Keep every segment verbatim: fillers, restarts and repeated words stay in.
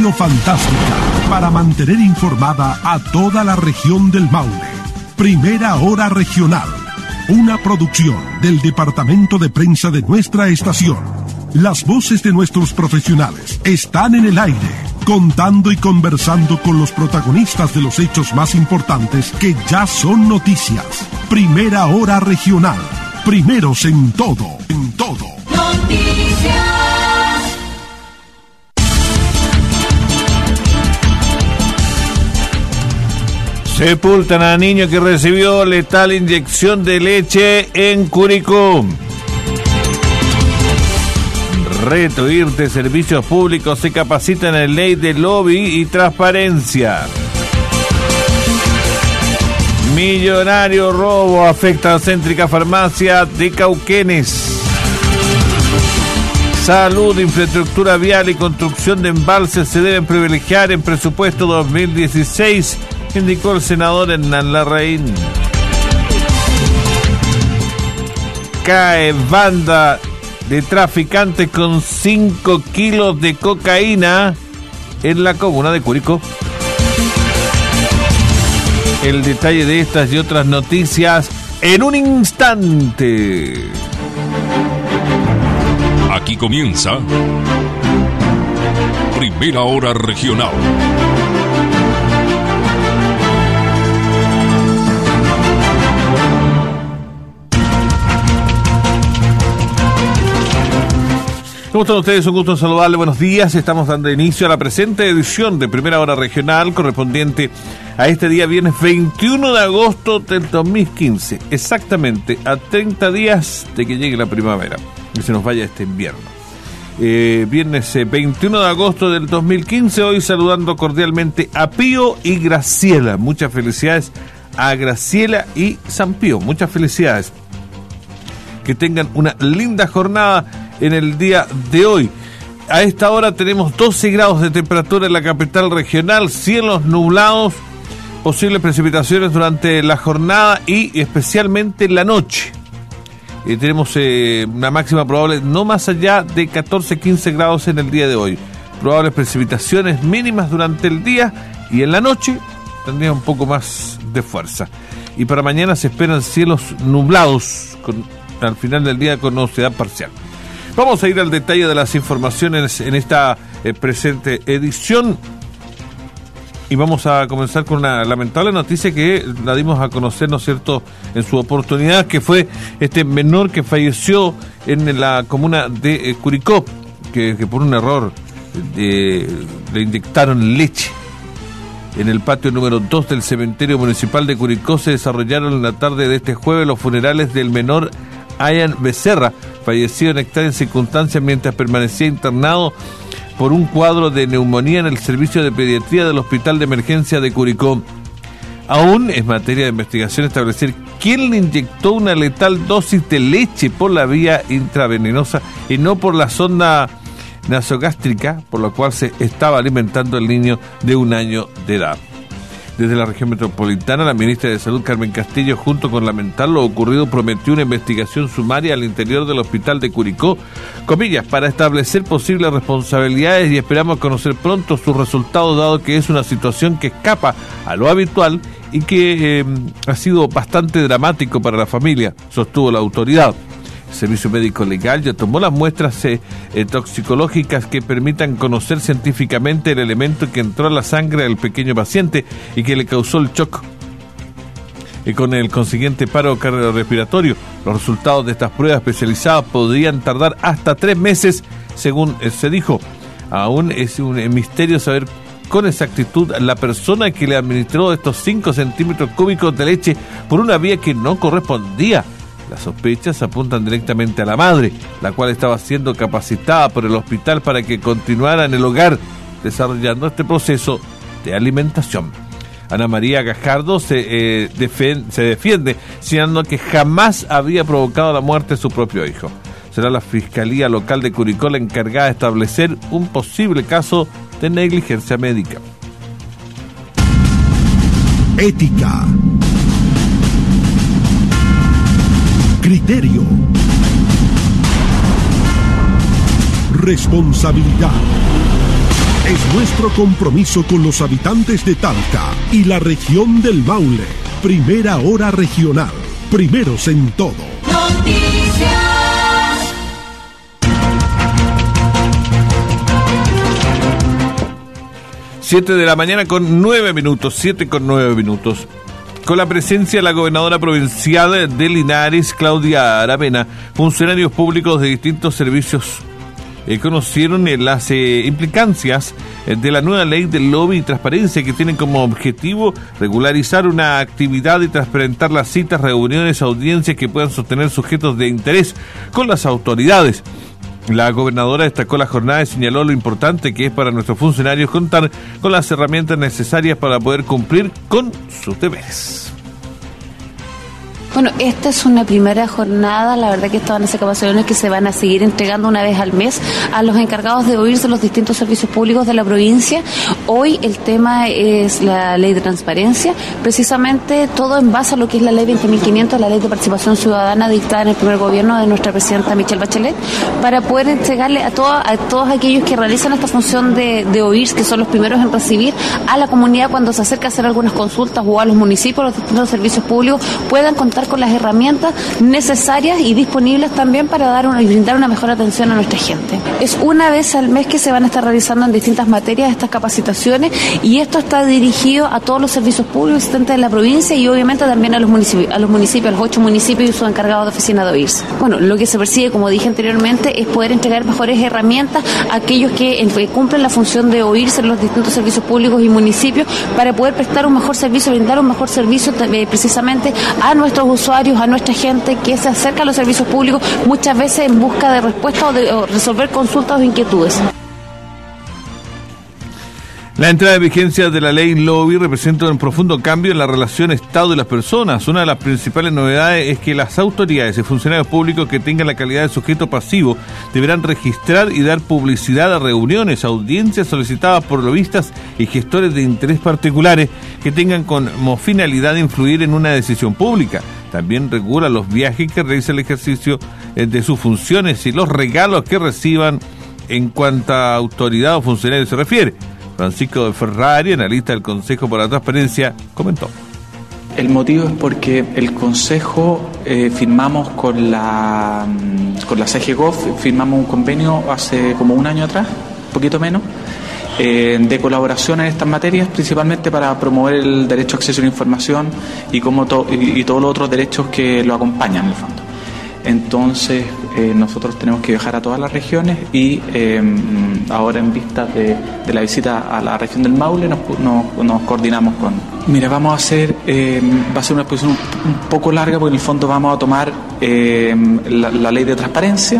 Radio Fantástica para mantener informada a toda la región del Maule. Primera Hora Regional, una producción del Departamento de Prensa de nuestra estación. Las voces de nuestros profesionales están en el aire, contando y conversando con los protagonistas de los hechos más importantes que ya son noticias. Primera Hora Regional, primeros en todo, en todo. Noticias. Sepultan a niño que recibió letal inyección de leche en Curicó. Reto IRTE Servicios Públicos se capacitan en ley de lobby y transparencia. Millonario robo afecta a céntrica farmacia de Cauquenes. Salud, infraestructura vial y construcción de embalses se deben privilegiar en presupuesto dos mil dieciséis, indicó el senador Hernán Larraín. Cae banda de traficantes con cinco kilos de cocaína en la comuna de Curicó. El detalle de estas y otras noticias en un instante. Aquí comienza Primera Hora Regional. ¿Cómo están ustedes? Un gusto saludarles. Buenos días. Estamos dando inicio a la presente edición de Primera Hora Regional correspondiente a este día viernes veintiuno de agosto del dos mil quince. Exactamente a treinta días de que llegue la primavera y se nos vaya este invierno. Eh, viernes eh, veintiuno de agosto del dos mil quince. Hoy saludando cordialmente a Pío y Graciela. Muchas felicidades a Graciela y San Pío. Muchas felicidades. Que tengan una linda jornada en el día de hoy. A esta hora tenemos doce grados de temperatura en la capital regional, cielos nublados, posibles precipitaciones durante la jornada y especialmente en la noche. Eh, tenemos eh, una máxima probable no más allá de catorce a quince grados en el día de hoy. Probables precipitaciones mínimas durante el día y en la noche tendría un poco más de fuerza. Y para mañana se esperan cielos nublados con, al final del día con nubosidad parcial. Vamos a ir al detalle de las informaciones en esta eh, presente edición y vamos a comenzar con una lamentable noticia que la dimos a conocer, ¿no es cierto?, en su oportunidad, que fue este menor que falleció en la comuna de eh, Curicó, que, que por un error eh, le inyectaron leche. En el patio número dos del cementerio municipal de Curicó se desarrollaron en la tarde de este jueves los funerales del menor Ayan Becerra, fallecido en extrañas circunstancias mientras permanecía internado por un cuadro de neumonía en el servicio de pediatría del Hospital de Emergencia de Curicó. Aún es materia de investigación establecer quién le inyectó una letal dosis de leche por la vía intravenosa y no por la sonda nasogástrica, por la cual se estaba alimentando el niño de un año de edad. Desde la región metropolitana, la ministra de Salud, Carmen Castillo, junto con lamentar lo ocurrido, prometió una investigación sumaria al interior del hospital de Curicó, comillas, para establecer posibles responsabilidades y esperamos conocer pronto sus resultados, dado que es una situación que escapa a lo habitual y que eh, ha sido bastante dramático para la familia, sostuvo la autoridad. El Servicio Médico Legal ya tomó las muestras eh, eh, toxicológicas que permitan conocer científicamente el elemento que entró a la sangre del pequeño paciente y que le causó el shock. Y con el consiguiente paro cardiorrespiratorio, los resultados de estas pruebas especializadas podrían tardar hasta tres meses, según eh, se dijo. Aún es un eh, misterio saber con exactitud la persona que le administró estos cinco centímetros cúbicos de leche por una vía que no correspondía. Las sospechas apuntan directamente a la madre, la cual estaba siendo capacitada por el hospital para que continuara en el hogar desarrollando este proceso de alimentación. Ana María Gajardo se, eh, defen- se defiende, señalando que jamás había provocado la muerte de su propio hijo. Será la Fiscalía Local de Curicó la encargada de establecer un posible caso de negligencia médica. Ética. Criterio. Responsabilidad. Es nuestro compromiso con los habitantes de Talca y la región del Maule. Primera Hora Regional. Primeros en todo. Noticias. Siete de la mañana con nueve minutos, siete con nueve minutos. Con la presencia de la gobernadora provincial de Linares, Claudia Aravena, funcionarios públicos de distintos servicios eh, conocieron eh, las eh, implicancias eh, de la nueva ley del lobby y transparencia, que tienen como objetivo regularizar una actividad y transparentar las citas, reuniones, audiencias que puedan sostener sujetos de interés con las autoridades. La gobernadora destacó la jornada y señaló lo importante que es para nuestros funcionarios contar con las herramientas necesarias para poder cumplir con sus deberes. Bueno, esta es una primera jornada, la verdad que estas van a ser capacitaciones que se van a seguir entregando una vez al mes a los encargados de oírse los distintos servicios públicos de la provincia. Hoy el tema es la ley de transparencia, precisamente todo en base a lo que es la ley veinte mil quinientos, la ley de participación ciudadana dictada en el primer gobierno de nuestra presidenta Michelle Bachelet, para poder entregarle a, todo, a todos aquellos que realizan esta función de, de oír, que son los primeros en recibir a la comunidad cuando se acerca a hacer algunas consultas, o a los municipios, los distintos servicios públicos, puedan contar con las herramientas necesarias y disponibles también para dar una, y brindar una mejor atención a nuestra gente. Es una vez al mes que se van a estar realizando en distintas materias estas capacitaciones, y esto está dirigido a todos los servicios públicos existentes de la provincia y obviamente también a los municipios, a los municipios, a los ocho municipios y sus encargados de oficina de oírse. Bueno, lo que se persigue, como dije anteriormente, es poder entregar mejores herramientas a aquellos que cumplen la función de oírse en los distintos servicios públicos y municipios, para poder prestar un mejor servicio, brindar un mejor servicio eh, precisamente a nuestros usuarios, a nuestra gente que se acerca a los servicios públicos muchas veces en busca de respuestas o de o resolver consultas o inquietudes. La entrada de vigencia de la ley lobby representa un profundo cambio en la relación Estado y las personas. Una de las principales novedades es que las autoridades y funcionarios públicos que tengan la calidad de sujeto pasivo deberán registrar y dar publicidad a reuniones, audiencias solicitadas por lobistas y gestores de interés particulares que tengan como finalidad influir en una decisión pública. También regula los viajes que realiza el ejercicio de sus funciones y los regalos que reciban en cuanto a autoridad o funcionario se refiere. Francisco de Ferrari, analista del Consejo para la Transparencia, comentó. El motivo es porque el Consejo eh, firmamos con la con la C G Gov, firmamos un convenio hace como un año atrás, un poquito menos, eh, de colaboración en estas materias, principalmente para promover el derecho a acceso a la información y, como to- y, y todos los otros derechos que lo acompañan en el fondo. Entonces eh, nosotros tenemos que viajar a todas las regiones y eh, ahora en vista de, de la visita a la región del Maule nos, nos, nos coordinamos con... Mira, vamos a hacer, eh, va a ser una exposición un, un poco larga porque en el fondo vamos a tomar eh, la, la ley de transparencia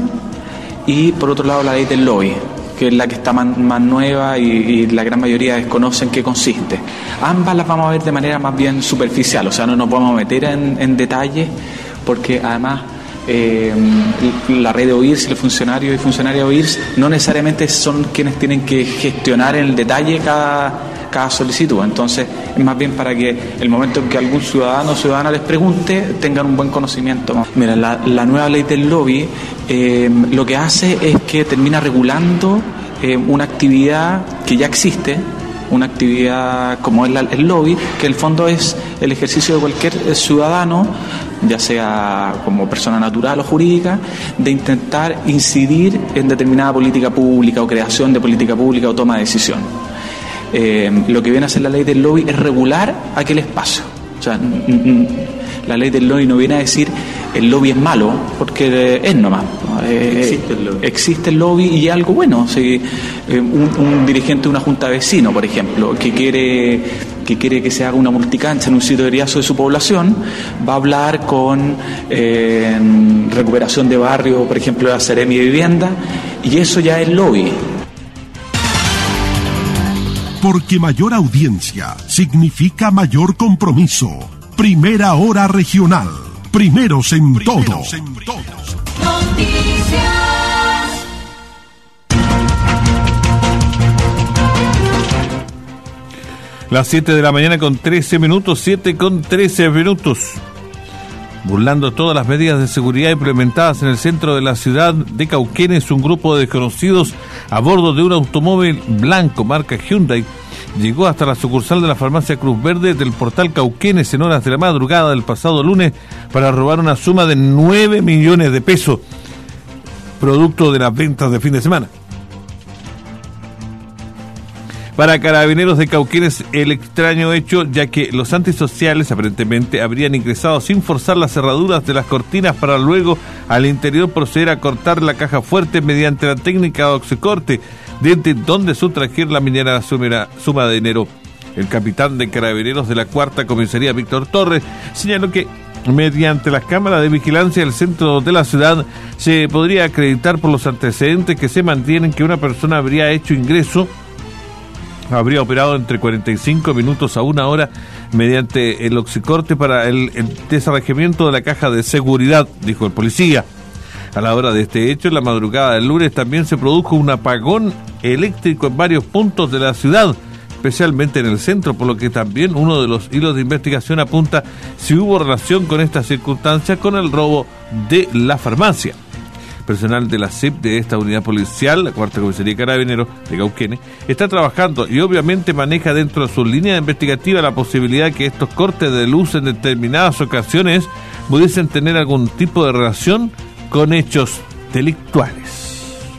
y por otro lado la ley del lobby, que es la que está más, más nueva y, y la gran mayoría desconocen qué consiste. Ambas las vamos a ver de manera más bien superficial, o sea, no nos vamos a meter en, en detalle porque además... Eh, la red de oírse, los funcionarios y funcionarias de oírse no necesariamente son quienes tienen que gestionar en el detalle cada, cada solicitud, entonces es más bien para que el momento en que algún ciudadano o ciudadana les pregunte tengan un buen conocimiento. Mira, la, la nueva ley del lobby eh, lo que hace es que termina regulando eh, una actividad que ya existe, una actividad como es la, el lobby, que en el fondo es el ejercicio de cualquier ciudadano, ya sea como persona natural o jurídica, de intentar incidir en determinada política pública o creación de política pública o toma de decisión. Eh, lo que viene a hacer la ley del lobby es regular aquel espacio. O sea, n- n- la ley del lobby no viene a decir el lobby es malo, porque es nomás. Eh, existe el lobby. Existe el lobby y es algo bueno. Si, eh, un, un dirigente de una junta de vecinos, por ejemplo, que quiere que quiere que se haga una multicancha en un sitio de riazo de su población, va a hablar con eh, recuperación de barrio, por ejemplo, de la Seremi de Vivienda, y eso ya es lobby. Porque mayor audiencia significa mayor compromiso. Primera Hora Regional. Primeros en todo. Noticias. Las siete de la mañana con trece minutos, siete con trece minutos. Burlando todas las medidas de seguridad implementadas en el centro de la ciudad de Cauquenes, un grupo de desconocidos a bordo de un automóvil blanco marca Hyundai llegó hasta la sucursal de la farmacia Cruz Verde del portal Cauquenes en horas de la madrugada del pasado lunes para robar una suma de nueve millones de pesos, producto de las ventas de fin de semana. Para Carabineros de Cauquenes, el extraño hecho, ya que los antisociales aparentemente habrían ingresado sin forzar las cerraduras de las cortinas para luego al interior proceder a cortar la caja fuerte mediante la técnica de oxicorte, desde donde sustrajer la minera suma, suma de dinero. El capitán de Carabineros de la Cuarta Comisaría, Víctor Torres, señaló que mediante las cámaras de vigilancia del centro de la ciudad se podría acreditar por los antecedentes que se mantienen que una persona habría hecho ingreso habría operado entre cuarenta y cinco minutos a una hora mediante el oxicorte para el, el desarraigamiento de la caja de seguridad, dijo el policía. A la hora de este hecho, en la madrugada del lunes también se produjo un apagón eléctrico en varios puntos de la ciudad, especialmente en el centro, por lo que también uno de los hilos de investigación apunta si hubo relación con esta circunstancia con el robo de la farmacia. Personal de la C I P de esta unidad policial, la Cuarta Comisaría de Carabineros de Cauquenes, está trabajando y obviamente maneja dentro de su línea investigativa la posibilidad de que estos cortes de luz en determinadas ocasiones pudiesen tener algún tipo de relación con hechos delictuales.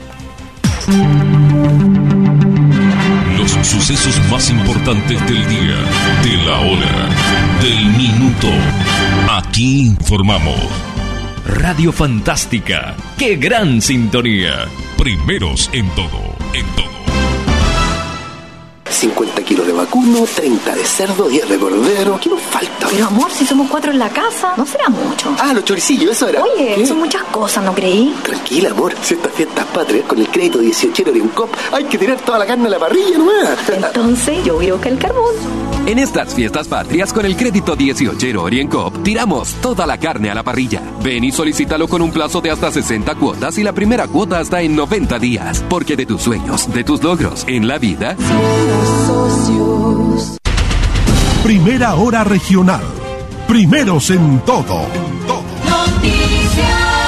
Los sucesos más importantes del día, de la hora, del minuto. Aquí informamos. Radio Fantástica, qué gran sintonía. Primeros en todo, en todo. cincuenta kilos de vacuno, treinta de cerdo, diez de cordero. ¿Qué nos falta? Pero amor, si somos cuatro en la casa, no será mucho. Ah, los choricillos, eso era. Oye, ¿qué? Son muchas cosas, ¿no creí? Tranquila, amor, si estas fiestas patrias con el crédito dieciochero de Uncop hay que tirar toda la carne a la parrilla nomás. Entonces yo voy a buscar el carbón. En estas fiestas patrias con el crédito dieciochero OrienCoop tiramos toda la carne a la parrilla. Ven y solicítalo con un plazo de hasta sesenta cuotas y la primera cuota hasta en noventa días. Porque de tus sueños, de tus logros en la vida... Primera Hora Regional. Primeros en todo. Noticias.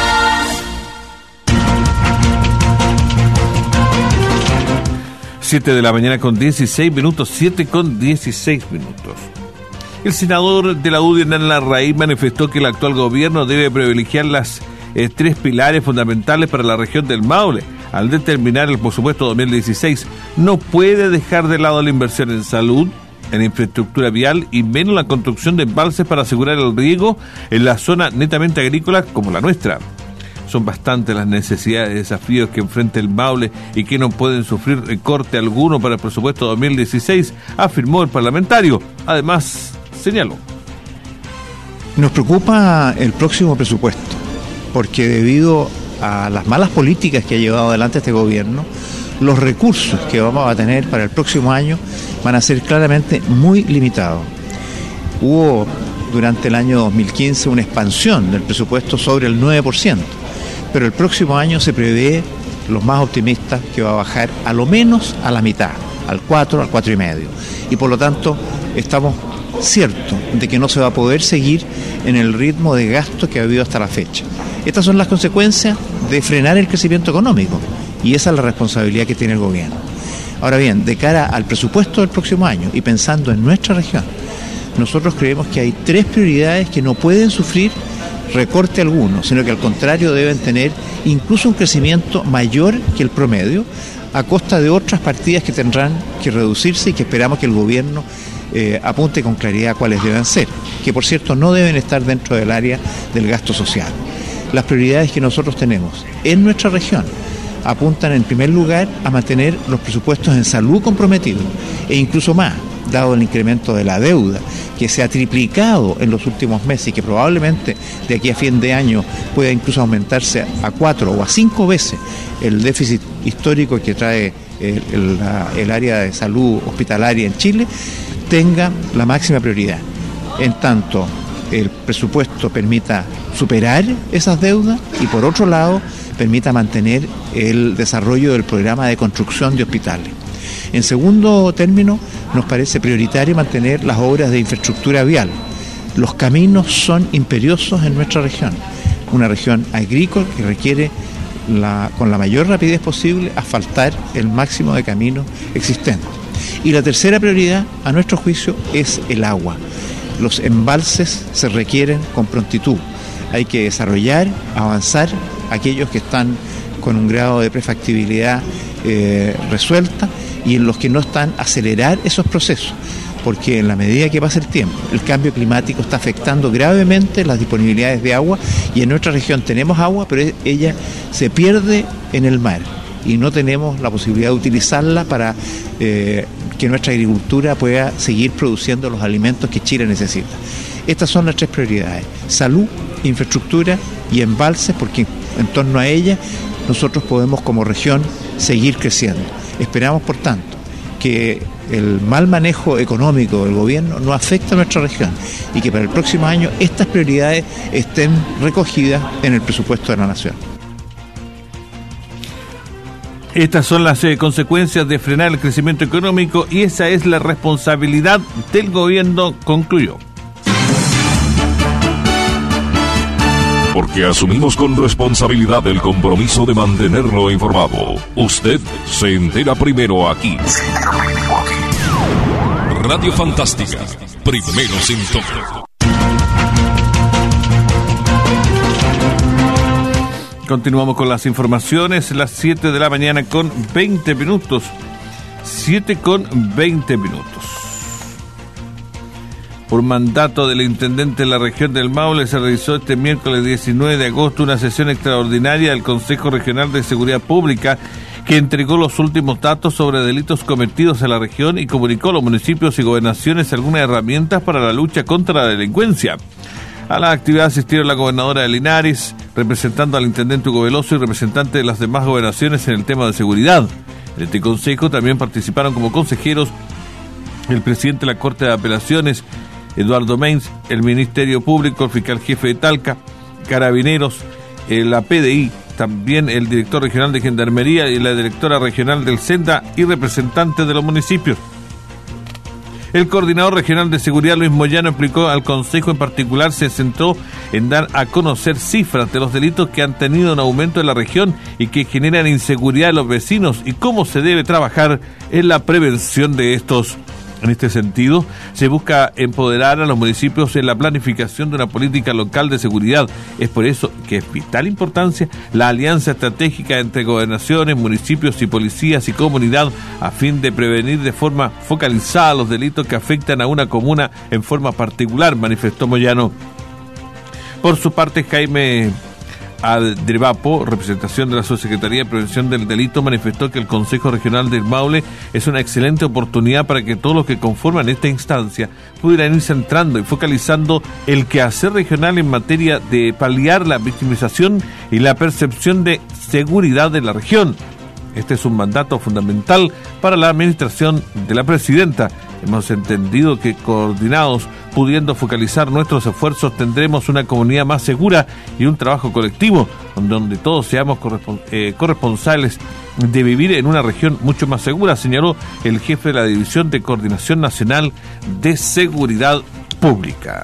siete de la mañana con dieciséis minutos, siete con dieciséis minutos. El senador de la U D I, Hernán Larraín, manifestó que el actual gobierno debe privilegiar las eh, tres pilares fundamentales para la región del Maule. Al determinar el presupuesto dos mil dieciséis, no puede dejar de lado la inversión en salud, en infraestructura vial y menos la construcción de embalses para asegurar el riego en la zona netamente agrícola como la nuestra. Son bastantes las necesidades y desafíos que enfrenta el Maule y que no pueden sufrir recorte alguno para el presupuesto dos mil dieciséis, afirmó el parlamentario. Además, señaló. Nos preocupa el próximo presupuesto, porque debido a las malas políticas que ha llevado adelante este gobierno, los recursos que vamos a tener para el próximo año van a ser claramente muy limitados. Hubo durante el año dos mil quince una expansión del presupuesto sobre el nueve por ciento, pero el próximo año se prevé, los más optimistas, que va a bajar a lo menos a la mitad, al cuatro, al cuatro y medio. Y por lo tanto estamos ciertos de que no se va a poder seguir en el ritmo de gasto que ha habido hasta la fecha. Estas son las consecuencias de frenar el crecimiento económico y esa es la responsabilidad que tiene el gobierno. Ahora bien, de cara al presupuesto del próximo año y pensando en nuestra región, nosotros creemos que hay tres prioridades que no pueden sufrir recorte alguno, sino que al contrario deben tener incluso un crecimiento mayor que el promedio a costa de otras partidas que tendrán que reducirse y que esperamos que el gobierno eh, apunte con claridad cuáles deben ser, que por cierto no deben estar dentro del área del gasto social. Las prioridades que nosotros tenemos en nuestra región apuntan en primer lugar a mantener los presupuestos en salud comprometidos e incluso más, dado el incremento de la deuda que se ha triplicado en los últimos meses y que probablemente de aquí a fin de año pueda incluso aumentarse a cuatro o a cinco veces el déficit histórico que trae el, el, la, el área de salud hospitalaria en Chile, tenga la máxima prioridad. En tanto el presupuesto permita superar esas deudas y por otro lado permita mantener el desarrollo del programa de construcción de hospitales. En segundo término, nos parece prioritario mantener las obras de infraestructura vial, Los caminos son imperiosos en nuestra región, una región agrícola que requiere la, con la mayor rapidez posible asfaltar el máximo de caminos existentes. Y la tercera prioridad, a nuestro juicio, es el agua. Los embalses se requieren con prontitud. Hay que desarrollar, avanzar aquellos que están con un grado de prefactibilidad eh, resuelta, y en los que no están, acelerar esos procesos, porque en la medida que pasa el tiempo, el cambio climático está afectando gravemente las disponibilidades de agua, y en nuestra región tenemos agua, pero ella se pierde en el mar y no tenemos la posibilidad de utilizarla para eh, que nuestra agricultura pueda seguir produciendo los alimentos que Chile necesita. Estas son las tres prioridades: salud, infraestructura y embalses, porque en torno a ella nosotros podemos como región seguir creciendo. Esperamos, por tanto, que el mal manejo económico del gobierno no afecte a nuestra región y que para el próximo año estas prioridades estén recogidas en el presupuesto de la Nación. Estas son las eh, consecuencias de frenar el crecimiento económico, y esa es la responsabilidad del gobierno, concluyó. Porque asumimos con responsabilidad el compromiso de mantenerlo informado. Usted se entera primero aquí. Radio Fantástica, primeros en todo. Continuamos con las informaciones, las siete de la mañana con veinte minutos. siete con veinte minutos. Por mandato del intendente de la región del Maule, se realizó este miércoles diecinueve de agosto una sesión extraordinaria del Consejo Regional de Seguridad Pública, que entregó los últimos datos sobre delitos cometidos en la región y comunicó a los municipios y gobernaciones algunas herramientas para la lucha contra la delincuencia. A la actividad asistieron la gobernadora de Linares, representando al intendente Hugo Veloso, y representantes de las demás gobernaciones en el tema de seguridad. En este consejo también participaron como consejeros el presidente de la Corte de Apelaciones, Eduardo Meins, el Ministerio Público, el fiscal jefe de Talca, Carabineros, la P D I, también el director regional de Gendarmería y la directora regional del SENDA, y representantes de los municipios. El coordinador regional de seguridad, Luis Moyano, explicó al Consejo en particular se centró en dar a conocer cifras de los delitos que han tenido un aumento en la región y que generan inseguridad en los vecinos, y cómo se debe trabajar en la prevención de estos. En este sentido, se busca empoderar a los municipios en la planificación de una política local de seguridad. Es por eso que es vital importancia la alianza estratégica entre gobernaciones, municipios y policías y comunidad, a fin de prevenir de forma focalizada los delitos que afectan a una comuna en forma particular, manifestó Moyano. Por su parte, Jaime Adrevapo, representación de la Subsecretaría de Prevención del Delito, manifestó que el Consejo Regional del Maule es una excelente oportunidad para que todos los que conforman esta instancia pudieran ir centrando y focalizando el quehacer regional en materia de paliar la victimización y la percepción de seguridad de la región. Este es un mandato fundamental para la administración de la presidenta. Hemos entendido que coordinados, pudiendo focalizar nuestros esfuerzos, tendremos una comunidad más segura y un trabajo colectivo donde todos seamos correspons- eh, corresponsales de vivir en una región mucho más segura, señaló el jefe de la División de Coordinación Nacional de Seguridad Pública.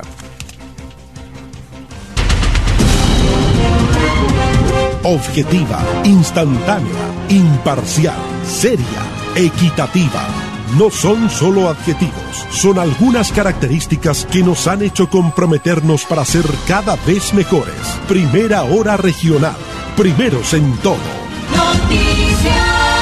Objetiva, instantánea, imparcial, seria, equitativa. No son solo adjetivos, son algunas características que nos han hecho comprometernos para ser cada vez mejores. Primera Hora Regional, primeros en todo. Noticias.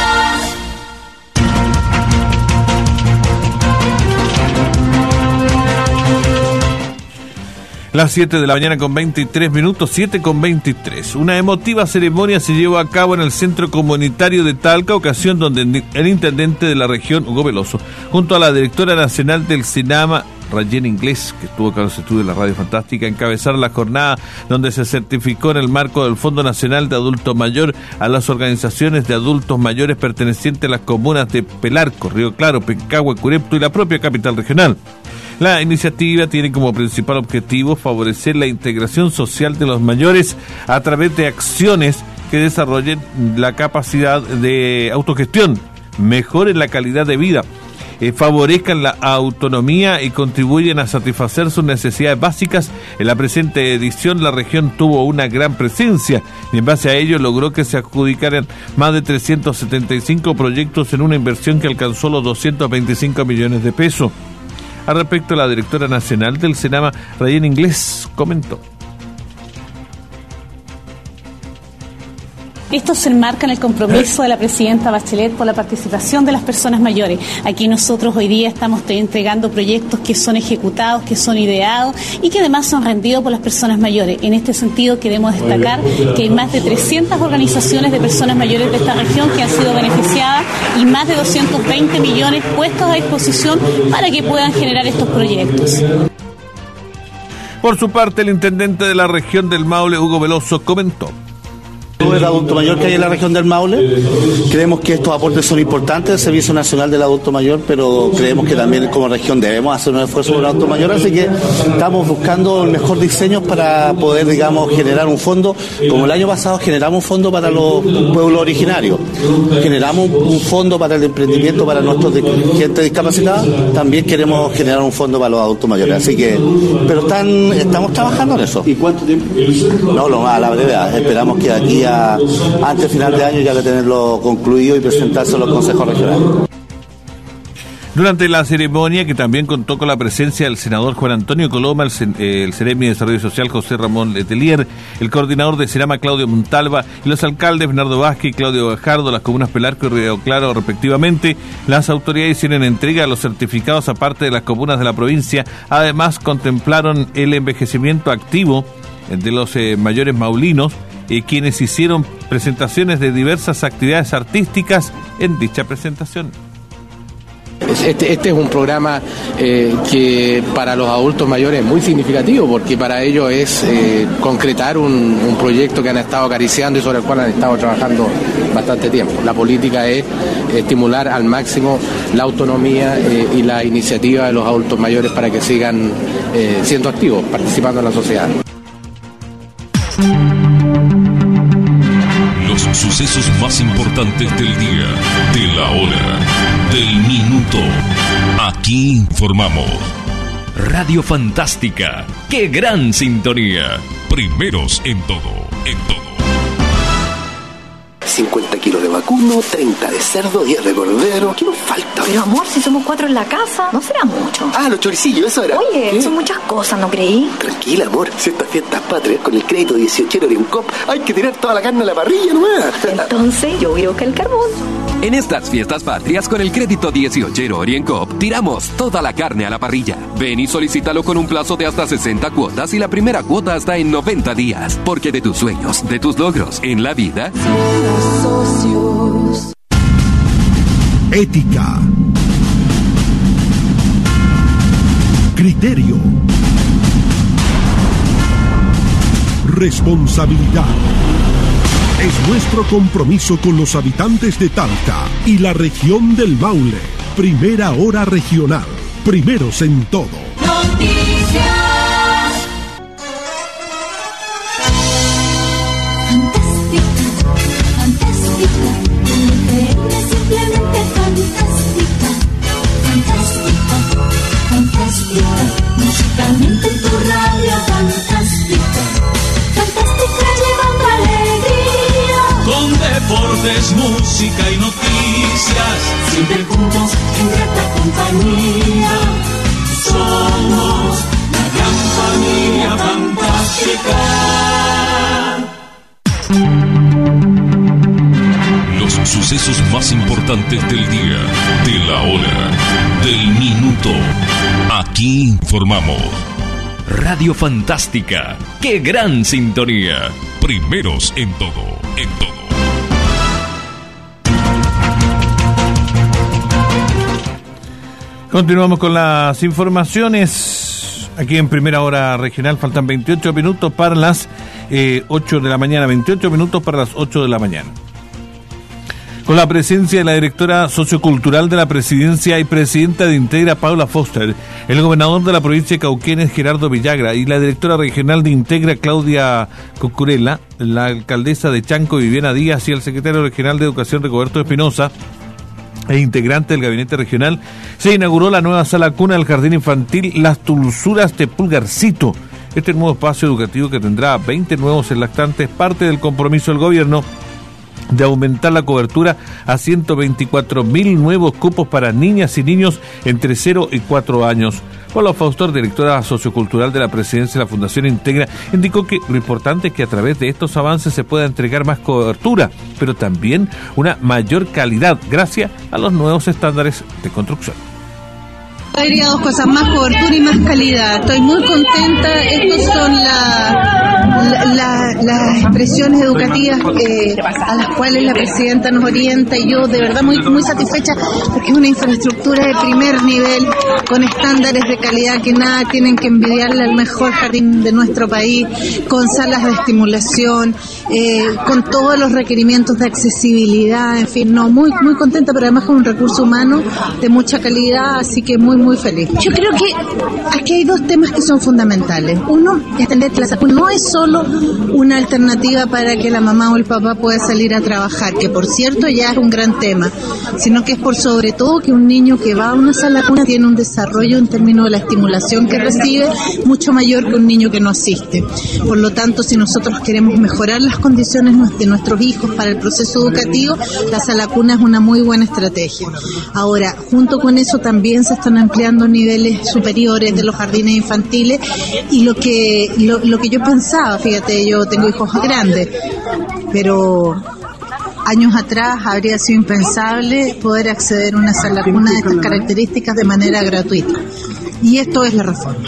Las siete de la mañana con veintitrés minutos, siete con veintitrés. Una emotiva ceremonia se llevó a cabo en el Centro Comunitario de Talca, ocasión donde el intendente de la región, Hugo Veloso, junto a la directora nacional del CENAMA, Rayén Inglés, que estuvo acá en los estudios de la Radio Fantástica, encabezaron la jornada donde se certificó en el marco del Fondo Nacional de Adulto Mayor a las organizaciones de adultos mayores pertenecientes a las comunas de Pelarco, Río Claro, Pencahue, Curepto y la propia capital regional. La iniciativa tiene como principal objetivo favorecer la integración social de los mayores a través de acciones que desarrollen la capacidad de autogestión, mejoren la calidad de vida eh, favorezcan la autonomía y contribuyen a satisfacer sus necesidades básicas. En la presente edición la región tuvo una gran presencia y en base a ello logró que se adjudicaran más de trescientos setenta y cinco proyectos en una inversión que alcanzó los doscientos veinticinco millones de pesos. Al respecto, la directora nacional del Senama, Rayén Inglés, comentó. Esto se enmarca en el compromiso de la presidenta Bachelet por la participación de las personas mayores. Aquí nosotros hoy día estamos entregando proyectos que son ejecutados, que son ideados y que además son rendidos por las personas mayores. En este sentido queremos destacar que hay más de trescientas organizaciones de personas mayores de esta región que han sido beneficiadas y más de doscientos veinte millones puestos a disposición para que puedan generar estos proyectos. Por su parte, el intendente de la región del Maule, Hugo Veloso, comentó. El adulto mayor que hay en la región del Maule, creemos que estos aportes son importantes, el Servicio Nacional del Adulto Mayor, pero creemos que también como región debemos hacer un esfuerzo por el adulto mayor, así que estamos buscando el mejor diseño para poder, digamos, generar un fondo. Como el año pasado generamos un fondo para los pueblos originarios, generamos un fondo para el emprendimiento para nuestros gente discapacitada, también queremos generar un fondo para los adultos mayores, así que, pero están, estamos trabajando en eso. ¿Y cuánto tiempo? No, lo más a la brevedad, esperamos que aquí a antes de final de año ya de tenerlo concluido y presentarse a los consejos regionales. Durante la ceremonia, que también contó con la presencia del senador Juan Antonio Coloma, el, eh, el Seremi de Desarrollo Social José Ramón Letelier, el coordinador de Senama Claudio Montalva y los alcaldes Bernardo Vázquez y Claudio Gajardo, las comunas Pelarco y Río Claro respectivamente, las autoridades hicieron entrega a los certificados a parte de las comunas de la provincia. Además contemplaron el envejecimiento activo de los eh, mayores maulinos, eh, quienes hicieron presentaciones de diversas actividades artísticas en dicha presentación. Este, este es un programa eh, que para los adultos mayores es muy significativo, porque para ellos es eh, concretar un, un proyecto que han estado acariciando y sobre el cual han estado trabajando bastante tiempo. La política es estimular al máximo la autonomía eh, y la iniciativa de los adultos mayores para que sigan eh, siendo activos, participando en la sociedad. Los sucesos más importantes del día, de la hora, del minuto. Aquí informamos. Radio Fantástica. ¡Qué gran sintonía! Primeros en todo, en todo. cincuenta kilos de vacuno, treinta de cerdo, diez de cordero. ¿Qué nos falta? Pero amor, si somos cuatro en la casa, no será mucho. Ah, los choricillos, eso era. Oye, ¿Qué? Son muchas cosas, ¿no creí? Tranquila, amor. Si estas fiestas patrias con el crédito dieciochero de Orion Cop, hay que tirar toda la carne a la parrilla, ¿no? Entonces yo voy a buscar el carbón. En estas fiestas patrias con el crédito dieciochero OrienCoop tiramos toda la carne a la parrilla. Ven y solicítalo con un plazo de hasta sesenta cuotas y la primera cuota hasta en noventa días. Porque de tus sueños, de tus logros en la vida... Socios. Ética. Criterio. Responsabilidad. Es nuestro compromiso con los habitantes de Talca y la región del Maule. Primera hora regional. Primeros en todo. Noticias. Musicalmente en tu radio fantástica, fantástica llevando alegría. Con deportes, música y noticias, siempre juntos en grata compañía. Somos la gran familia fantástica. Los sucesos más importantes del día, de la hora, del minuto. Aquí informamos. Radio Fantástica. ¡Qué gran sintonía! Primeros en todo, en todo. Continuamos con las informaciones. Aquí en Primera Hora Regional faltan veintiocho minutos para las eh, ocho de la mañana. veintiocho minutos para las ocho de la mañana. Con la presencia de la directora sociocultural de la presidencia y presidenta de Integra, Paula Foster, el gobernador de la provincia de Cauquenes, Gerardo Villagra, y la directora regional de Integra, Claudia Cocurela, la alcaldesa de Chanco, Viviana Díaz, y el secretario regional de Educación, Rigoberto Espinosa, e integrante del gabinete regional, se inauguró la nueva sala cuna del jardín infantil Las Dulzuras de Pulgarcito. Este nuevo espacio educativo, que tendrá veinte nuevos lactantes, parte del compromiso del gobierno de aumentar la cobertura a ciento veinticuatro mil nuevos cupos para niñas y niños entre cero y cuatro años. Paula Faustor, directora sociocultural de la presidencia de la Fundación Integra, indicó que lo importante es que a través de estos avances se pueda entregar más cobertura, pero también una mayor calidad gracias a los nuevos estándares de construcción. Diría dos cosas, más cobertura y más calidad. Estoy muy contenta. Estas son la, la, la, las expresiones educativas eh, a las cuales la presidenta nos orienta, y yo de verdad muy, muy satisfecha, porque es una infraestructura de primer nivel con estándares de calidad que nada tienen que envidiarle al mejor jardín de nuestro país, con salas de estimulación, eh, con todos los requerimientos de accesibilidad, en fin, no, muy, muy contenta, pero además con un recurso humano de mucha calidad, así que muy muy feliz. Yo creo que aquí hay dos temas que son fundamentales. Uno, entender que la salud no es solo una alternativa para que la mamá o el papá pueda salir a trabajar, que por cierto ya es un gran tema, sino que es por sobre todo que un niño que va a una sala cuna tiene un desarrollo en términos de la estimulación que recibe mucho mayor que un niño que no asiste. Por lo tanto, si nosotros queremos mejorar las condiciones de nuestros hijos para el proceso educativo, la sala cuna es una muy buena estrategia. Ahora, junto con eso también se están ampliando niveles superiores de los jardines infantiles, y lo que lo, lo que yo pensaba, fíjate, yo tengo hijos grandes, pero años atrás habría sido impensable poder acceder a una sala cuna de estas características de manera gratuita, y esto es la reforma.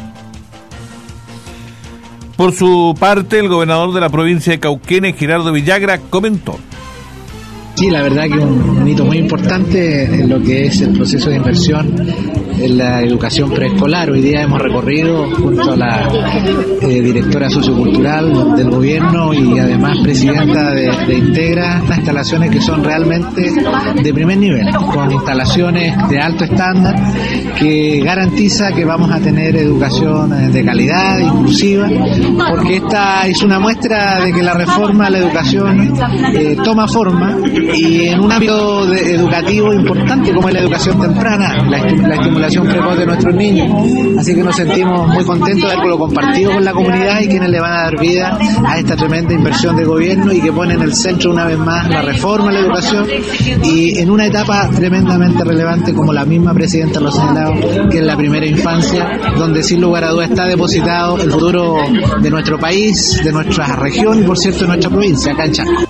Por su parte, el gobernador de la provincia de Cauquenes, Gerardo Villagra, comentó: sí, la verdad que un, un hito muy importante en lo que es el proceso de inversión en la educación preescolar. Hoy día hemos recorrido junto a la eh, directora sociocultural del gobierno y además presidenta de, de Integra, estas instalaciones que son realmente de primer nivel, con instalaciones de alto estándar que garantiza que vamos a tener educación de calidad, inclusiva, porque esta es una muestra de que la reforma a la educación eh, toma forma, y en un ámbito de, educativo importante como es la educación temprana, la, esti- la estimulación precoz de nuestros niños. Así que nos sentimos muy contentos de haberlo compartido con la comunidad y quienes le van a dar vida a esta tremenda inversión de gobierno, y que pone en el centro una vez más la reforma a la educación, y en una etapa tremendamente relevante, como la misma presidenta lo ha señalado, que es la primera infancia, donde sin lugar a dudas está depositado el futuro de nuestro país, de nuestra región y por cierto de nuestra provincia, acá en Chaco.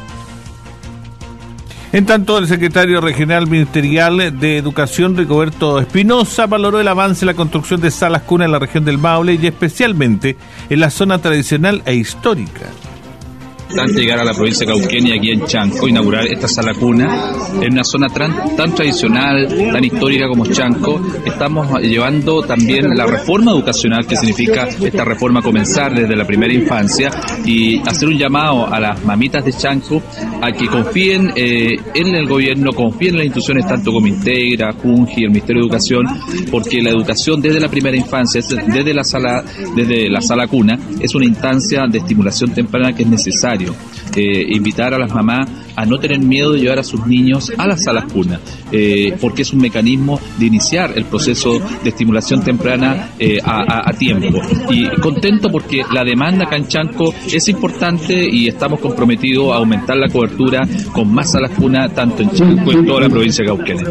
En tanto, el secretario regional ministerial de Educación, Rigoberto Espinosa, valoró el avance en la construcción de salas cuna en la región del Maule y especialmente en la zona tradicional e histórica. Antes de llegar a la provincia de Cauquenes y aquí en Chanco, inaugurar esta sala cuna en una zona tan, tan tradicional, tan histórica como Chanco. Estamos llevando también la reforma educacional, que significa esta reforma comenzar desde la primera infancia, y hacer un llamado a las mamitas de Chanco a que confíen eh, en el gobierno, confíen en las instituciones tanto como Integra, Junji, el Ministerio de Educación, porque la educación desde la primera infancia, desde la sala, desde la sala cuna, es una instancia de estimulación temprana que es necesaria. Eh, invitar a las mamás a no tener miedo de llevar a sus niños a las salas cuna, eh, porque es un mecanismo de iniciar el proceso de estimulación temprana eh, a, a, a tiempo. Y contento porque la demanda acá en Chanco es importante y estamos comprometidos a aumentar la cobertura con más salas cuna tanto en Chanco como en toda la provincia de Cauquenes.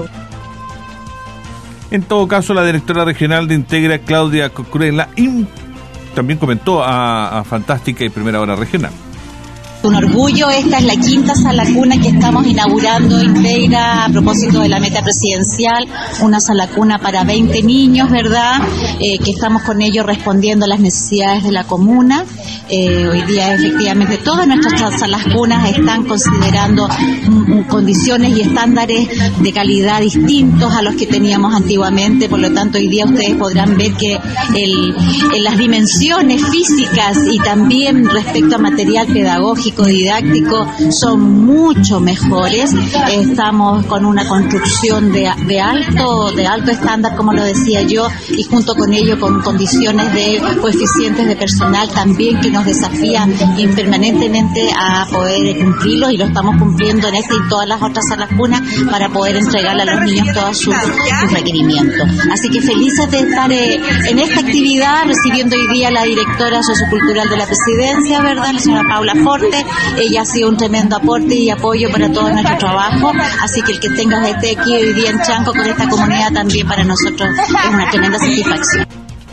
En todo caso, la directora regional de Integra, Claudia Cocurela, también comentó a, a Fantástica y Primera Hora Regional. Un orgullo, esta es la quinta sala cuna que estamos inaugurando Integra a propósito de la meta presidencial, una sala cuna para veinte niños, ¿verdad? Eh, que estamos con ellos respondiendo a las necesidades de la comuna. Eh, hoy día efectivamente todas nuestras salas cunas están considerando mm, condiciones y estándares de calidad distintos a los que teníamos antiguamente, por lo tanto hoy día ustedes podrán ver que el, en las dimensiones físicas y también respecto a material pedagógico pedagógico-didáctico son mucho mejores. Estamos con una construcción de, de alto de alto estándar, como lo decía yo, y junto con ello con condiciones de coeficientes de personal también que nos desafían permanentemente a poder cumplirlos, y lo estamos cumpliendo en esta y todas las otras salas cunas para poder entregarle a los niños todos sus, sus requerimientos. Así que felices de estar eh, en esta actividad, recibiendo hoy día a la directora sociocultural de la presidencia, ¿verdad?, la señora Paula Forte. Ella ha sido un tremendo aporte y apoyo para todo nuestro trabajo, así que el que tengas esté aquí hoy día en Chanco con esta comunidad también para nosotros es una tremenda satisfacción.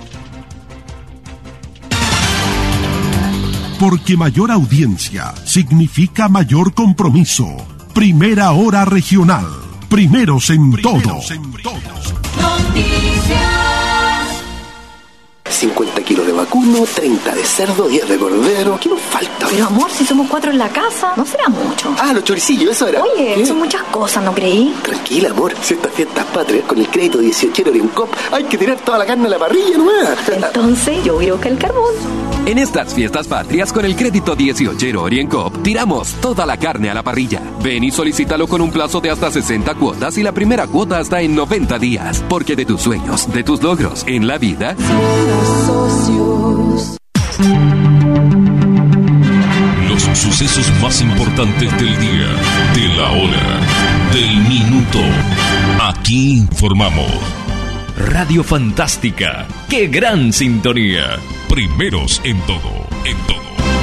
Porque mayor audiencia significa mayor compromiso. Primera Hora Regional. Primeros en todos. cincuenta kilos de vacuno, treinta de cerdo, diez de cordero. ¿Qué nos falta? Pero amor, si somos cuatro en la casa, no será mucho. Ah, los choricillos, eso era. Oye, ¿qué? son muchas cosas, ¿no creí? Tranquila, amor. Si estas fiestas patrias con el crédito dieciochero Oriencoop, hay que tirar toda la carne a la parrilla, ¿no? Entonces, yo voy a buscar el carbón. En estas fiestas patrias con el crédito dieciochero Oriencoop, tiramos toda la carne a la parrilla. Ven y solicítalo con un plazo de hasta sesenta cuotas y la primera cuota hasta en noventa días. Porque de tus sueños, de tus logros en la vida... Los sucesos más importantes del día, de la hora, del minuto. Aquí informamos. Radio Fantástica. ¡Qué gran sintonía! Primeros en todo, en todo.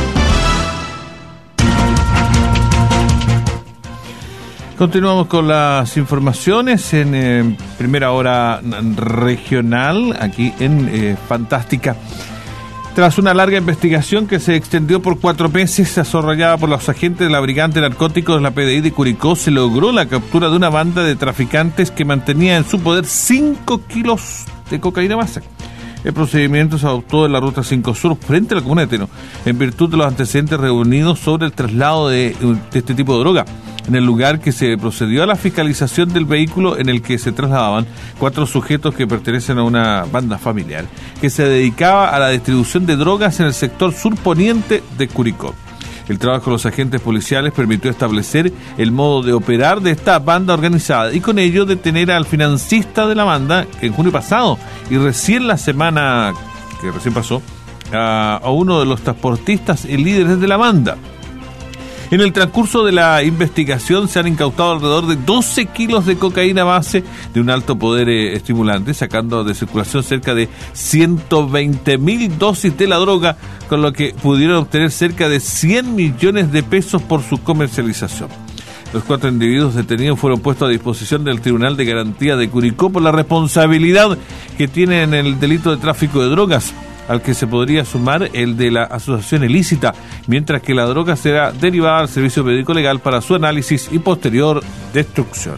Continuamos con las informaciones en eh, Primera Hora Regional, aquí en eh, Fantástica. Tras una larga investigación que se extendió por cuatro meses, desarrollada por los agentes de la Brigada Narcóticos de la P D I de Curicó, se logró la captura de una banda de traficantes que mantenía en su poder cinco kilos de cocaína base. El procedimiento se adoptó en la Ruta cinco Sur, frente a la comuna de Teno, en virtud de los antecedentes reunidos sobre el traslado de, de este tipo de droga. En el lugar que se procedió a la fiscalización del vehículo en el que se trasladaban cuatro sujetos que pertenecen a una banda familiar que se dedicaba a la distribución de drogas en el sector surponiente de Curicó. El trabajo de los agentes policiales permitió establecer el modo de operar de esta banda organizada y con ello detener al financista de la banda que en junio pasado y recién la semana que recién pasó a, a uno de los transportistas y líderes de la banda. En el transcurso de la investigación se han incautado alrededor de doce kilos de cocaína base de un alto poder eh, estimulante, sacando de circulación cerca de ciento veinte mil dosis de la droga, con lo que pudieron obtener cerca de cien millones de pesos por su comercialización. Los cuatro individuos detenidos fueron puestos a disposición del Tribunal de Garantía de Curicó por la responsabilidad que tienen en el delito de tráfico de drogas, al que se podría sumar el de la asociación ilícita, mientras que la droga será derivada al servicio médico legal para su análisis y posterior destrucción.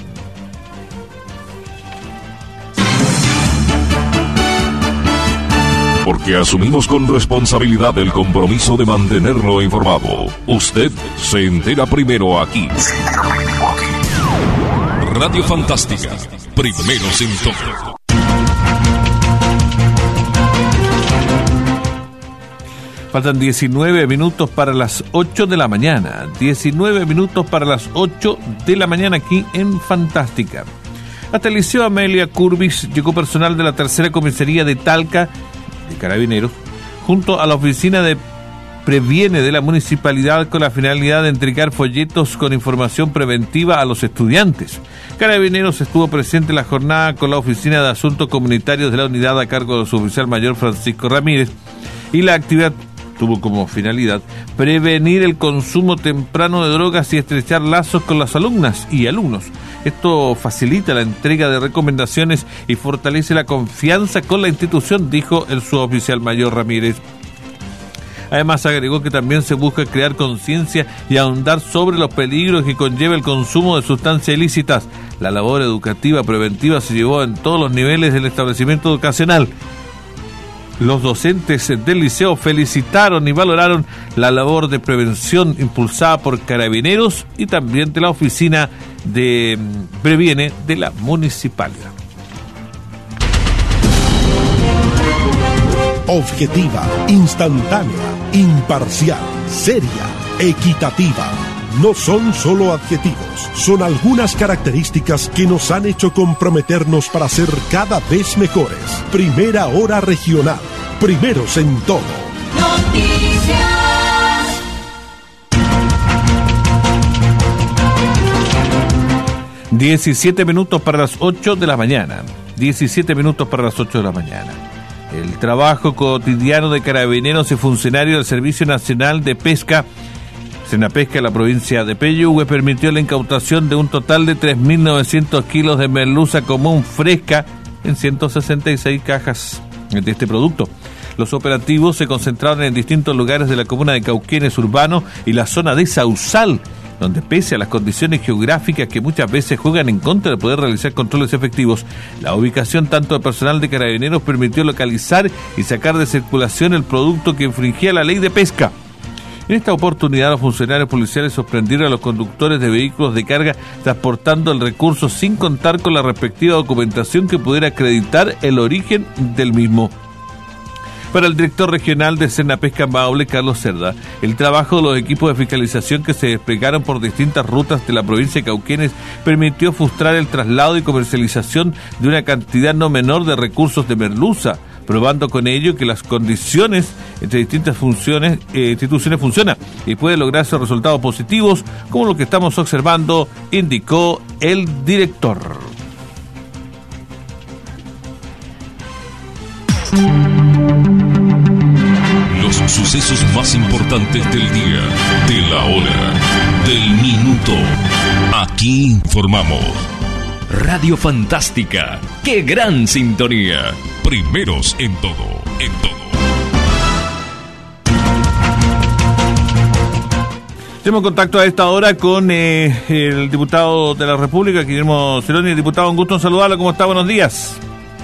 Porque asumimos con responsabilidad el compromiso de mantenerlo informado. Usted se entera primero aquí. Radio Fantástica, primeros en todo. Faltan diecinueve minutos para las ocho de la mañana. diecinueve minutos para las ocho de la mañana aquí en Fantástica. Hasta el Liceo Amelia Curbis llegó personal de la tercera comisaría de Talca, de Carabineros, junto a la oficina de Previene de la municipalidad con la finalidad de entregar folletos con información preventiva a los estudiantes. Carabineros estuvo presente en la jornada con la oficina de asuntos comunitarios de la unidad a cargo de su oficial mayor Francisco Ramírez, y la actividad tuvo como finalidad prevenir el consumo temprano de drogas y estrechar lazos con las alumnas y alumnos. Esto facilita la entrega de recomendaciones y fortalece la confianza con la institución, dijo el suboficial mayor Ramírez. Además, agregó que también se busca crear conciencia y ahondar sobre los peligros que conlleva el consumo de sustancias ilícitas. La labor educativa preventiva se llevó en todos los niveles del establecimiento educacional. Los docentes del liceo felicitaron y valoraron la labor de prevención impulsada por Carabineros y también de la oficina de Previene de la municipalidad. Objetiva, instantánea, imparcial, seria. equitativa. No son solo adjetivos, son algunas características que nos han hecho comprometernos para ser cada vez mejores. Primera Hora Regional, primeros en todo. Noticias. diecisiete minutos para las ocho de la mañana. diecisiete minutos para las ocho de la mañana. El trabajo cotidiano de carabineros y funcionarios del Servicio Nacional de Pesca, Senapesca de la provincia de Peyúgue, permitió la incautación de un total de tres mil novecientos kilos de merluza común fresca en ciento sesenta y seis cajas de este producto. Los operativos se concentraron en distintos lugares de la comuna de Cauquenes Urbano y la zona de Sausal, donde pese a las condiciones geográficas que muchas veces juegan en contra de poder realizar controles efectivos, la ubicación tanto de personal de carabineros permitió localizar y sacar de circulación el producto que infringía la ley de pesca. En esta oportunidad, los funcionarios policiales sorprendieron a los conductores de vehículos de carga transportando el recurso sin contar con la respectiva documentación que pudiera acreditar el origen del mismo. Para el director regional de Senapesca Maule, Carlos Cerda, el trabajo de los equipos de fiscalización que se desplegaron por distintas rutas de la provincia de Cauquenes permitió frustrar el traslado y comercialización de una cantidad no menor de recursos de merluza, probando con ello que las condiciones entre distintas funciones, eh, instituciones funcionan y puede lograrse resultados positivos, como lo que estamos observando, indicó el director. Los sucesos más importantes del día, de la hora, del minuto. Aquí informamos. Radio Fantástica. ¡Qué gran sintonía! Primeros en todo, en todo. Tenemos contacto a esta hora con eh, el diputado de la República, Guillermo Ceroni. Diputado, un gusto en saludarlo. ¿Cómo está? Buenos días.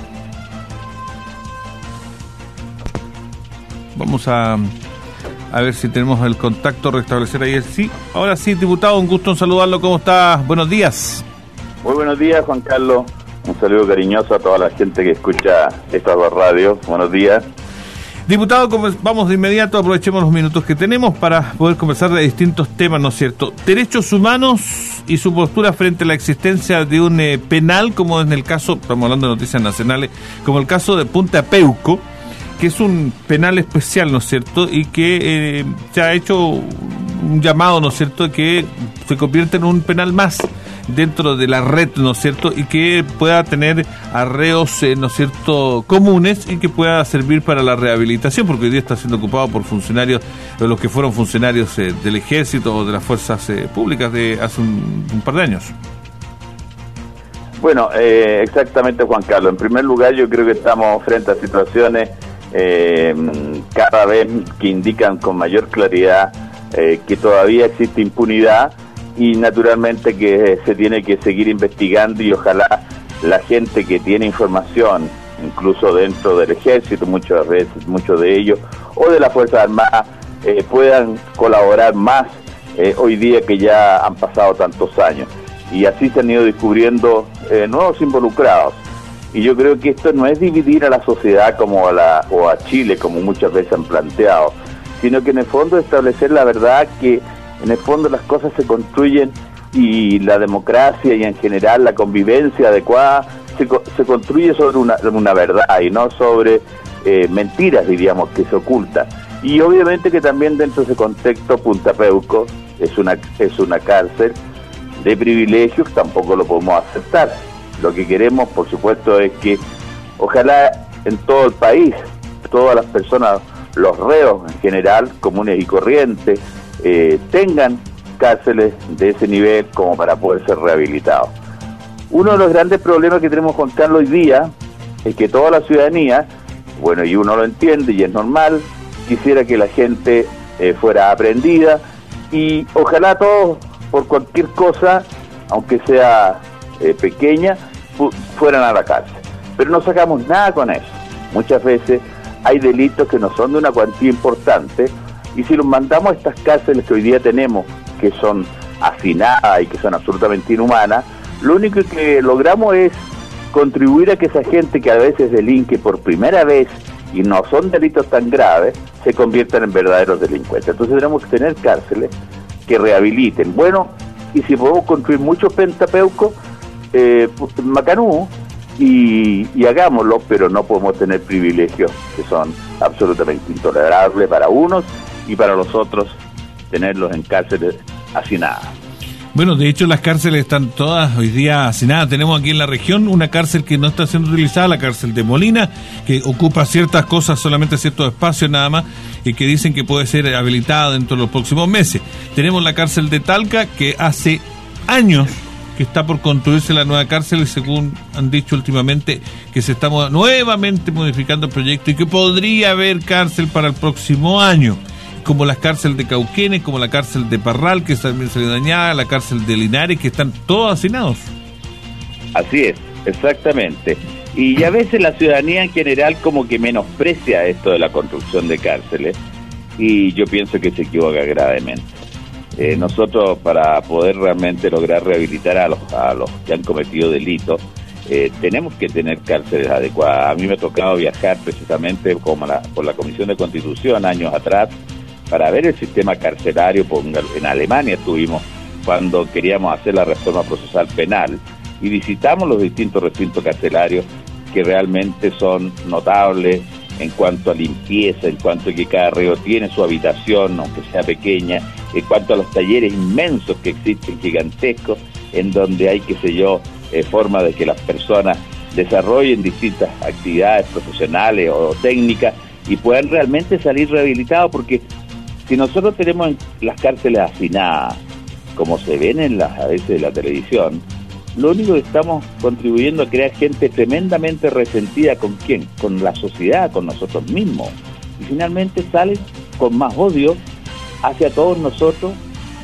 Vamos a, a ver si tenemos el contacto, restablecer ahí el sí. Ahora sí, diputado, un gusto en saludarlo. ¿Cómo está? Buenos días. Muy buenos días, Juan Carlos. Un saludo cariñoso a toda la gente que escucha estas dos radios. Buenos días. Diputado, vamos de inmediato, aprovechemos los minutos que tenemos para poder conversar de distintos temas, ¿no es cierto? Derechos humanos y su postura frente a la existencia de un eh, penal, como en el caso, estamos hablando de noticias nacionales, como el caso de Punta Peuco, que es un penal especial, ¿no es cierto? Y que eh, se ha hecho un llamado, ¿no es cierto?, que se convierte en un penal más dentro de la red, ¿no es cierto?, y que pueda tener arreos, eh, ¿no es cierto?, comunes y que pueda servir para la rehabilitación, porque hoy día está siendo ocupado por funcionarios, o los que fueron funcionarios eh, del Ejército o de las fuerzas eh, públicas de hace un, un par de años. Bueno, eh, exactamente, Juan Carlos. En primer lugar, yo creo que estamos frente a situaciones eh, cada vez que indican con mayor claridad eh, que todavía existe impunidad, y naturalmente que se tiene que seguir investigando, y ojalá la gente que tiene información, incluso dentro del Ejército, muchas veces, muchos de ellos, o de las Fuerzas Armadas, eh, puedan colaborar más eh, hoy día que ya han pasado tantos años. Y así se han ido descubriendo eh, nuevos involucrados. Y yo creo que esto no es dividir a la sociedad como a la, o a Chile, como muchas veces han planteado, sino que en el fondo establecer la verdad, que en el fondo las cosas se construyen, y la democracia y en general la convivencia adecuada se, se construye sobre una, una verdad y no sobre eh, mentiras, diríamos, que se ocultan. Y obviamente que también dentro de ese contexto Punta Peuco es una, es una cárcel de privilegios, tampoco lo podemos aceptar. Lo que queremos, por supuesto, es que ojalá en todo el país todas las personas, los reos en general, comunes y corrientes, Eh, tengan cárceles de ese nivel como para poder ser rehabilitados. Uno de los grandes problemas que tenemos, Juan Carlos, hoy día es que toda la ciudadanía, bueno, y uno lo entiende y es normal, quisiera que la gente eh, fuera aprendida, y ojalá todos, por cualquier cosa, aunque sea eh, pequeña, fu- fueran a la cárcel. Pero no sacamos nada con eso. Muchas veces hay delitos que no son de una cuantía importante, y si los mandamos a estas cárceles que hoy día tenemos, que son hacinadas y que son absolutamente inhumanas, lo único que logramos es contribuir a que esa gente que a veces delinque por primera vez y no son delitos tan graves, se conviertan en verdaderos delincuentes. Entonces tenemos que tener cárceles que rehabiliten. Bueno, y si podemos construir muchos pentapeucos, eh, macanú, y, y hagámoslo, pero no podemos tener privilegios que son absolutamente intolerables para unos y para los otros tenerlos en cárceles hacinadas. Bueno, de hecho las cárceles están todas hoy día hacinadas. Tenemos aquí en la región una cárcel que no está siendo utilizada, la cárcel de Molina, que ocupa ciertas cosas, solamente ciertos espacios nada más, y que dicen que puede ser habilitada dentro de los próximos meses. Tenemos la cárcel de Talca, que hace años que está por construirse la nueva cárcel, y según han dicho últimamente que se está nuevamente modificando el proyecto y que podría haber cárcel para el próximo año, como las cárceles de Cauquenes, como la cárcel de Parral, que también se dañada, la cárcel de Linares, que están todos hacinados. Así es, exactamente. Y a veces la ciudadanía en general como que menosprecia esto de la construcción de cárceles, y yo pienso que se equivoca gravemente. Eh, nosotros, para poder realmente lograr rehabilitar a los, a los que han cometido delitos, eh, tenemos que tener cárceles adecuadas. A mí me ha tocado viajar precisamente como la, por la Comisión de Constitución años atrás, para ver el sistema carcelario. En Alemania estuvimos cuando queríamos hacer la reforma procesal penal, y visitamos los distintos recintos carcelarios, que realmente son notables en cuanto a limpieza, en cuanto a que cada reo tiene su habitación, aunque sea pequeña, en cuanto a los talleres inmensos que existen, gigantescos, en donde hay, qué sé yo, eh, forma de que las personas desarrollen distintas actividades profesionales o técnicas y puedan realmente salir rehabilitados, porque si nosotros tenemos en las cárceles hacinadas, como se ven en las, a veces en la televisión, lo único que estamos contribuyendo a crear gente tremendamente resentida. ¿Con quién? Con la sociedad, con nosotros mismos. Y finalmente salen con más odio hacia todos nosotros,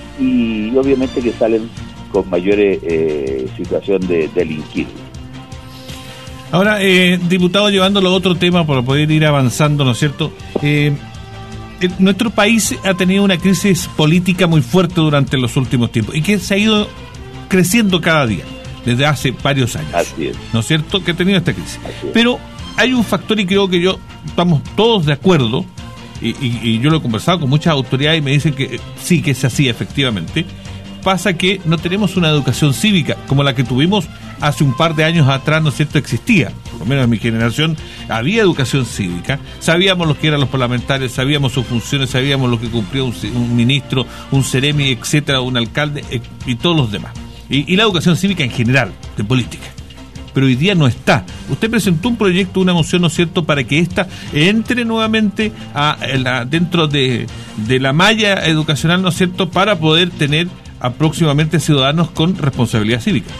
y obviamente que salen con mayor eh, situación de delinquir. Ahora, eh, diputado, llevándolo a otro tema para poder ir avanzando, ¿no es cierto? Eh, nuestro país ha tenido una crisis política muy fuerte durante los últimos tiempos, y que se ha ido creciendo cada día, desde hace varios años. Así es. ¿No es cierto? Que ha tenido esta crisis. Pero hay un factor, y creo que yo estamos todos de acuerdo, y, y, y yo lo he conversado con muchas autoridades y me dicen que sí, que es así efectivamente. Pasa que no tenemos una educación cívica como la que tuvimos hace un par de años atrás, ¿no es cierto? Existía, por lo menos en mi generación, había educación cívica, sabíamos lo que eran los parlamentarios, sabíamos sus funciones, sabíamos lo que cumplía un, un ministro, un seremi, etcétera, un alcalde, eh, y todos los demás. Y, y la educación cívica en general, de política. Pero hoy día no está. Usted presentó un proyecto, una moción, ¿no es cierto?, para que ésta entre nuevamente a, a la, dentro de, de la malla educacional, ¿no es cierto?, para poder tener a próximamente ciudadanos con responsabilidad cívica.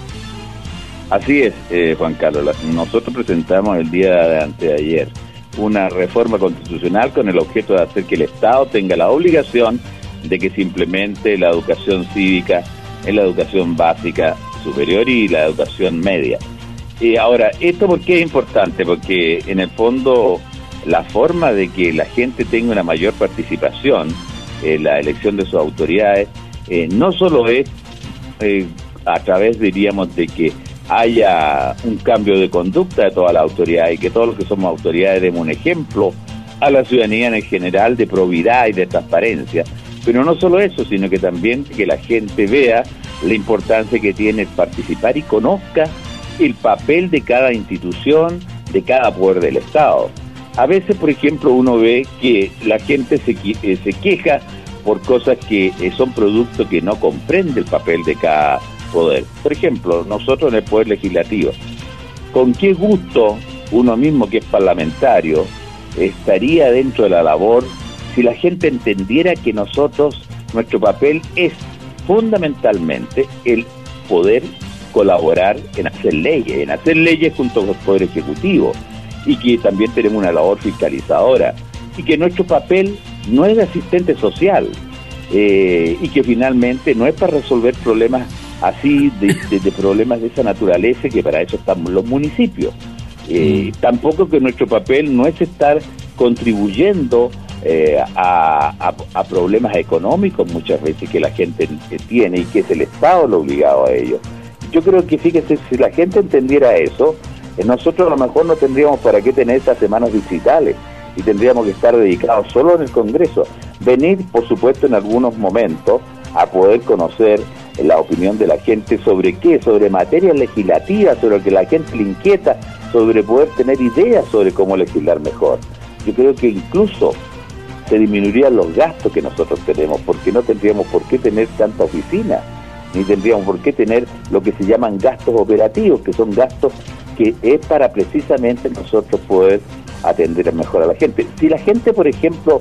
Así es, eh, Juan Carlos. Nosotros presentamos el día de anteayer una reforma constitucional con el objeto de hacer que el Estado tenga la obligación de que se implemente la educación cívica en la educación básica superior y la educación media. Y ahora, ¿esto por qué es importante? Porque en el fondo la forma de que la gente tenga una mayor participación en la elección de sus autoridades eh, no solo es eh, a través, diríamos, de que haya un cambio de conducta de todas las autoridades y que todos los que somos autoridades demos un ejemplo a la ciudadanía en general de probidad y de transparencia, pero no solo eso, sino que también que la gente vea la importancia que tiene participar y conozca el papel de cada institución, de cada poder del Estado. A veces, por ejemplo, uno ve que la gente se, eh, se queja por cosas que eh, son productos que no comprende el papel de cada poder. Por ejemplo, nosotros en el Poder Legislativo, ¿con qué gusto uno mismo que es parlamentario estaría dentro de la labor si la gente entendiera que nosotros, nuestro papel es fundamentalmente el poder colaborar en hacer leyes, en hacer leyes junto con el Poder Ejecutivo, y que también tenemos una labor fiscalizadora, y que nuestro papel no es de asistente social, eh, y que finalmente no es para resolver problemas así, de, de, de problemas de esa naturaleza, que para eso estamos los municipios. Eh, mm. Tampoco que nuestro papel no es estar contribuyendo eh, a, a, a problemas económicos muchas veces que la gente tiene y que es el Estado el obligado a ello. Yo creo que, fíjese, si la gente entendiera eso, Eh, nosotros a lo mejor no tendríamos para qué tener estas semanas digitales y tendríamos que estar dedicados solo en el Congreso. Venir, por supuesto, en algunos momentos a poder conocer la opinión de la gente sobre qué, sobre materias legislativas, sobre lo que la gente le inquieta, sobre poder tener ideas sobre cómo legislar mejor. Yo creo que incluso se disminuirían los gastos que nosotros tenemos, porque no tendríamos por qué tener tanta oficina, ni tendríamos por qué tener lo que se llaman gastos operativos, que son gastos que es para precisamente nosotros poder atender mejor a la gente. Si la gente, por ejemplo,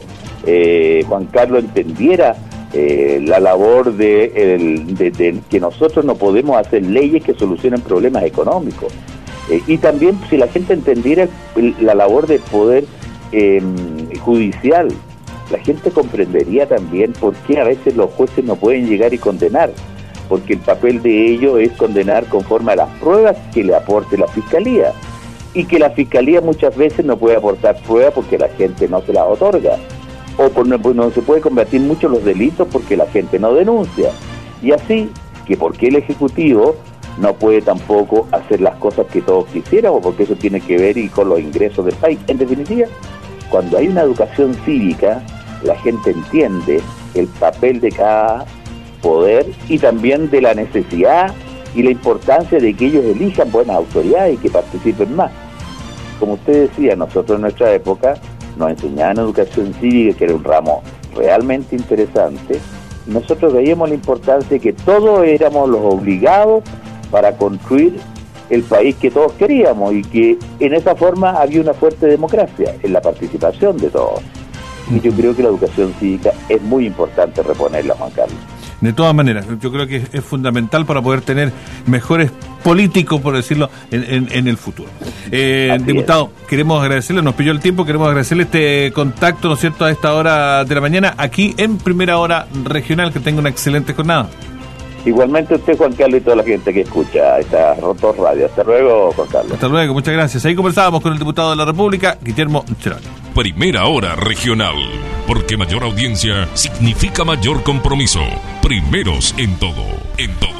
eh, Juan Carlos, entendiera eh, la labor de, el, de, de que nosotros no podemos hacer leyes que solucionen problemas económicos, eh, y también si la gente entendiera el, la labor del poder eh, judicial, la gente comprendería también por qué a veces los jueces no pueden llegar y condenar, porque el papel de ellos es condenar conforme a las pruebas que le aporte la Fiscalía, y que la Fiscalía muchas veces no puede aportar pruebas porque la gente no se las otorga, o por no, no se puede combatir mucho los delitos porque la gente no denuncia, y así que porque el Ejecutivo no puede tampoco hacer las cosas que todos quisiéramos, porque eso tiene que ver y con los ingresos del país. En definitiva, cuando hay una educación cívica, la gente entiende el papel de cada poder y también de la necesidad y la importancia de que ellos elijan buenas autoridades y que participen más. Como usted decía, nosotros en nuestra época nos enseñaban educación cívica, que era un ramo realmente interesante, y nosotros veíamos la importancia de que todos éramos los obligados para construir el país que todos queríamos, y que en esa forma había una fuerte democracia en la participación de todos. Y yo creo que la educación cívica es muy importante reponerla, Juan Carlos. De todas maneras, yo creo que es, es fundamental para poder tener mejores políticos, por decirlo, en, en, en el futuro. Eh, diputado, es. queremos agradecerle, nos pilló el tiempo, queremos agradecerle este contacto, ¿no es cierto?, a esta hora de la mañana, aquí en Primera Hora Regional. Que tenga una excelente jornada. Igualmente usted, Juan Carlos, y toda la gente que escucha esta Rotos Radio. Hasta luego, Juan Carlos. Hasta luego, muchas gracias. Ahí conversábamos con el diputado de la República, Guillermo Cherán. Primera Hora Regional, porque mayor audiencia significa mayor compromiso. Primeros en todo, en todo.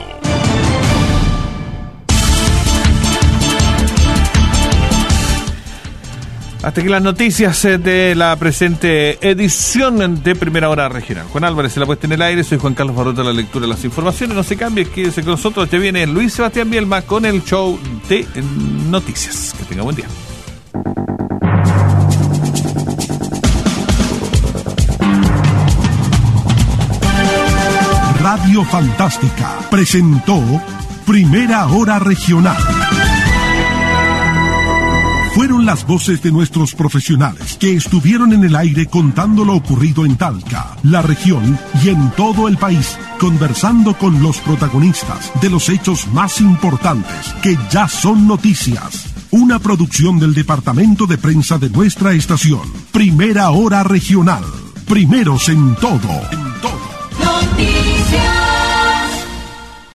Hasta aquí las noticias de la presente edición de Primera Hora Regional. Juan Álvarez, se la puesta en el aire. Soy Juan Carlos Barrota, la lectura de las informaciones. No se cambie, quédese con nosotros. Ya viene Luis Sebastián Bielma con el show de noticias. Que tenga buen día. Radio Fantástica presentó Primera Hora Regional. Fueron las voces de nuestros profesionales que estuvieron en el aire contando lo ocurrido en Talca, la región y en todo el país, conversando con los protagonistas de los hechos más importantes que ya son noticias. Una producción del Departamento de Prensa de nuestra estación. Primera Hora Regional. Primeros en todo. En todo. Noticias.